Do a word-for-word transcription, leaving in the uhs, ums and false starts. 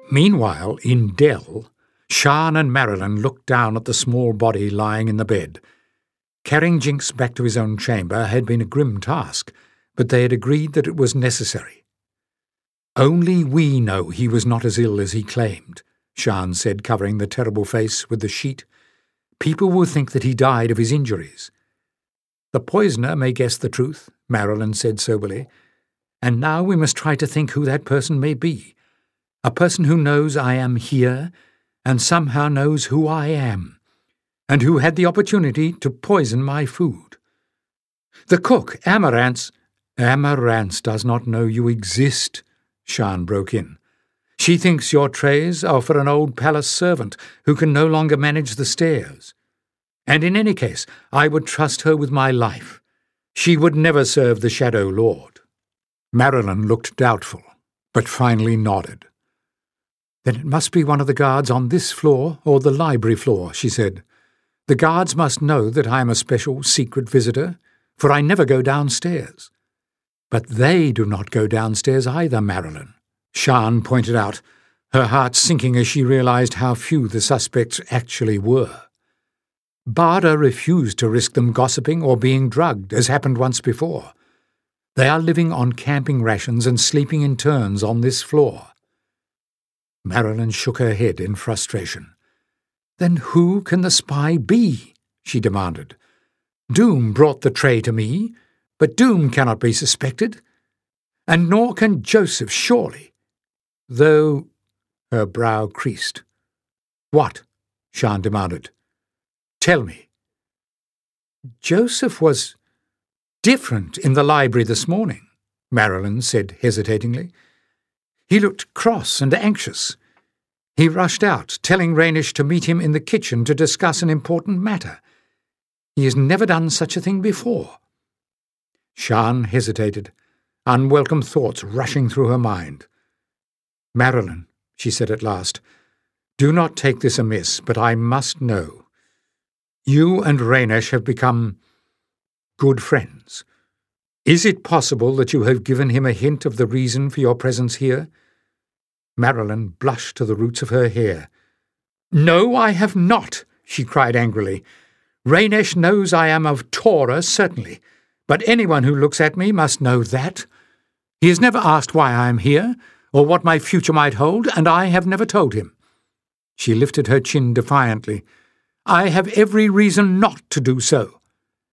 Meanwhile, in Dell, Sian and Marilyn looked down at the small body lying in the bed. Carrying Jinx back to his own chamber had been a grim task, but they had agreed that it was necessary. "Only we know he was not as ill as he claimed," Sian said, covering the terrible face with the sheet. "People will think that he died of his injuries." "The poisoner may guess the truth," Marilyn said soberly. "And now we must try to think who that person may be. A person who knows I am here, and somehow knows who I am, and who had the opportunity to poison my food. The cook, Amarantz—" "Amarantz does not know you exist," Sian broke in. "She thinks your trays are for an old palace servant who can no longer manage the stairs. And in any case, I would trust her with my life. She would never serve the Shadow Lord." Marilyn looked doubtful, but finally nodded. "Then it must be one of the guards on this floor or the library floor," she said. "The guards must know that I am a special secret visitor, for I never go downstairs." "But they do not go downstairs either, Marilyn," Sian pointed out, her heart sinking as she realized how few the suspects actually were. "Bada refused to risk them gossiping or being drugged, as happened once before. They are living on camping rations and sleeping in turns on this floor." Marilyn shook her head in frustration. "Then who can the spy be?" she demanded. "Doom brought the tray to me, but Doom cannot be suspected. And nor can Joseph, surely. Though—" her brow creased. "What?" Sian demanded. "Tell me." "Joseph was different in the library this morning," Marilyn said hesitatingly. "He looked cross and anxious. He rushed out, telling Raynish to meet him in the kitchen to discuss an important matter. He has never done such a thing before." Sian hesitated, unwelcome thoughts rushing through her mind. "Marilyn," she said at last, "do not take this amiss, but I must know. You and Raynish have become good friends. Is it possible that you have given him a hint of the reason for your presence here?" Marilyn blushed to the roots of her hair. "No, I have not," she cried angrily. "Raynish knows I am of Tora, certainly, but anyone who looks at me must know that. He has never asked why I am here, or what my future might hold, and I have never told him." She lifted her chin defiantly. "I have every reason not to do so."